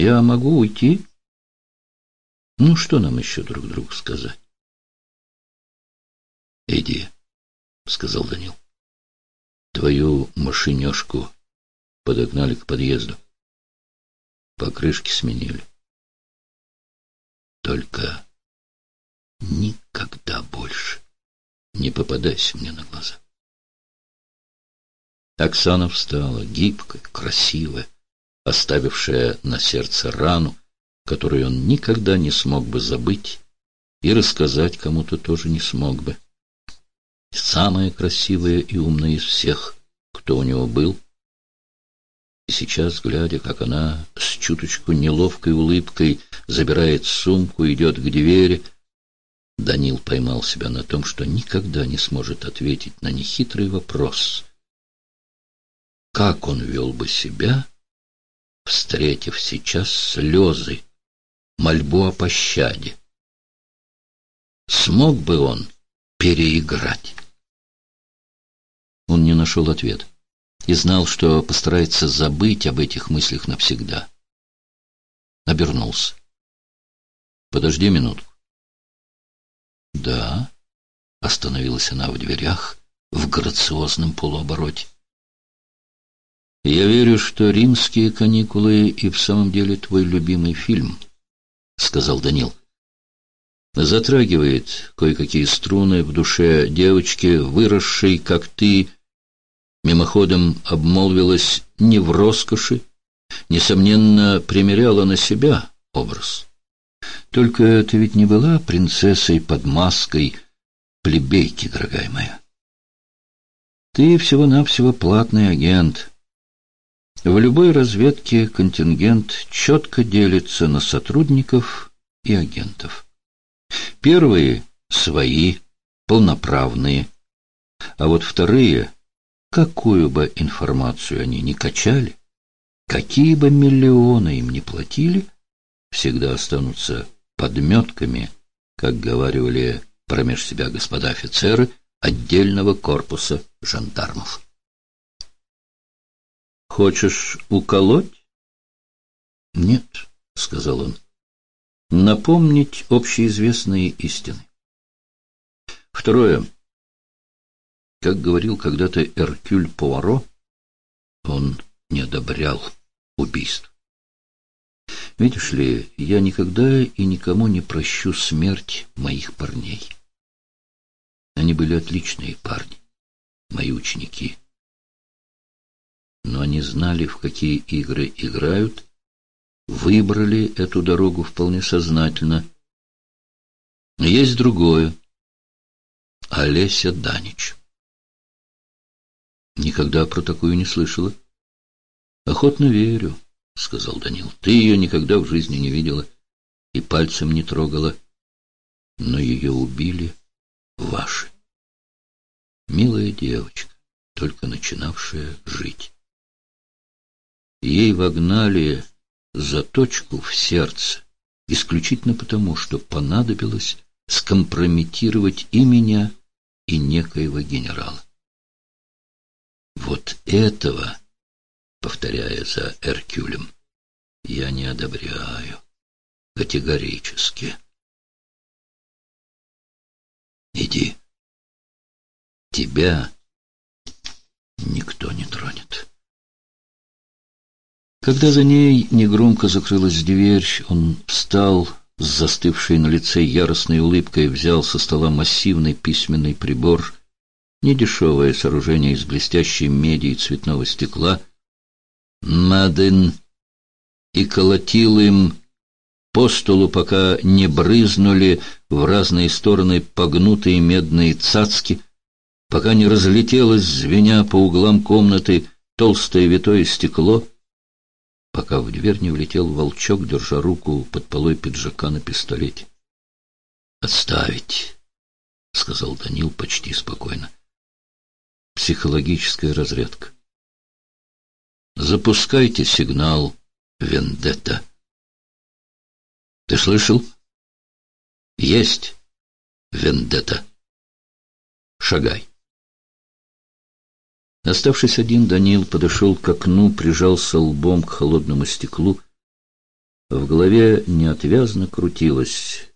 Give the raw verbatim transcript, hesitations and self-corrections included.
Я могу уйти? Ну, что нам еще друг другу сказать? Иди, сказал Данил. Твою машинешку подогнали к подъезду. Покрышки сменили. Только никогда больше не попадайся мне на глаза. Оксана встала, гибкая, красивая, оставившая на сердце рану, которую он никогда не смог бы забыть и рассказать кому-то тоже не смог бы. Самая красивая и умная из всех, кто у него был. И сейчас, глядя, как она с чуточку неловкой улыбкой забирает сумку, идет к двери, Данил поймал себя на том, что никогда не сможет ответить на нехитрый вопрос. Как он вел бы себя, встретив сейчас слезы, мольбу о пощаде? Смог бы он переиграть? Он не нашел ответа и знал, что постарается забыть об этих мыслях навсегда. Обернулся. «Подожди минутку». «Да», — остановилась она в дверях в грациозном полуобороте. «Я верю, что «Римские каникулы» и в самом деле твой любимый фильм», — сказал Данил. «Затрагивает кое-какие струны в душе девочки, выросшей, как ты, мимоходом обмолвилась не в роскоши, несомненно, примеряла на себя образ. Только ты ведь не была принцессой под маской плебейки, дорогая моя. Ты всего-навсего платный агент». В любой разведке контингент четко делится на сотрудников и агентов. Первые — свои, полноправные, а вот вторые, какую бы информацию они ни качали, какие бы миллионы им ни платили, всегда останутся подметками, как говаривали промеж себя господа офицеры отдельного корпуса жандармов. «Хочешь уколоть?» «Нет», — сказал он. «Напомнить общеизвестные истины. Второе. Как говорил когда-то Эркюль Пуаро, он не одобрял убийств. Видишь ли, я никогда и никому не прощу смерть моих парней. Они были отличные парни, мои ученики. Но они знали, в какие игры играют, выбрали эту дорогу вполне сознательно. Есть другое. Олеся Данич. Никогда про такую не слышала. Охотно верю, — сказал Данил. Ты ее никогда в жизни не видела и пальцем не трогала. Но ее убили ваши. Милая девочка, только начинавшая жить. Ей вогнали заточку в сердце исключительно потому, что понадобилось скомпрометировать и меня, и некоего генерала. Вот этого, повторяя за Эркюлем, я не одобряю категорически. Иди. Тебя никто не тронет. Когда за ней негромко закрылась дверь, он встал с застывшей на лице яростной улыбкой, взял со стола массивный письменный прибор, недешевое сооружение из блестящей меди и цветного стекла, Маден, и колотил им по столу, пока не брызнули в разные стороны погнутые медные цацки, пока не разлетелось, звеня по углам комнаты, толстое витое стекло, пока в дверь не влетел волчок, держа руку под полой пиджака на пистолете. «Отставить», — сказал Данил почти спокойно. «Психологическая разрядка. Запускайте сигнал «Вендетта». Ты слышал? Есть «Вендетта». Шагай». Оставшись один, Данил подошел к окну, прижался лбом к холодному стеклу В голове неотвязно крутилось: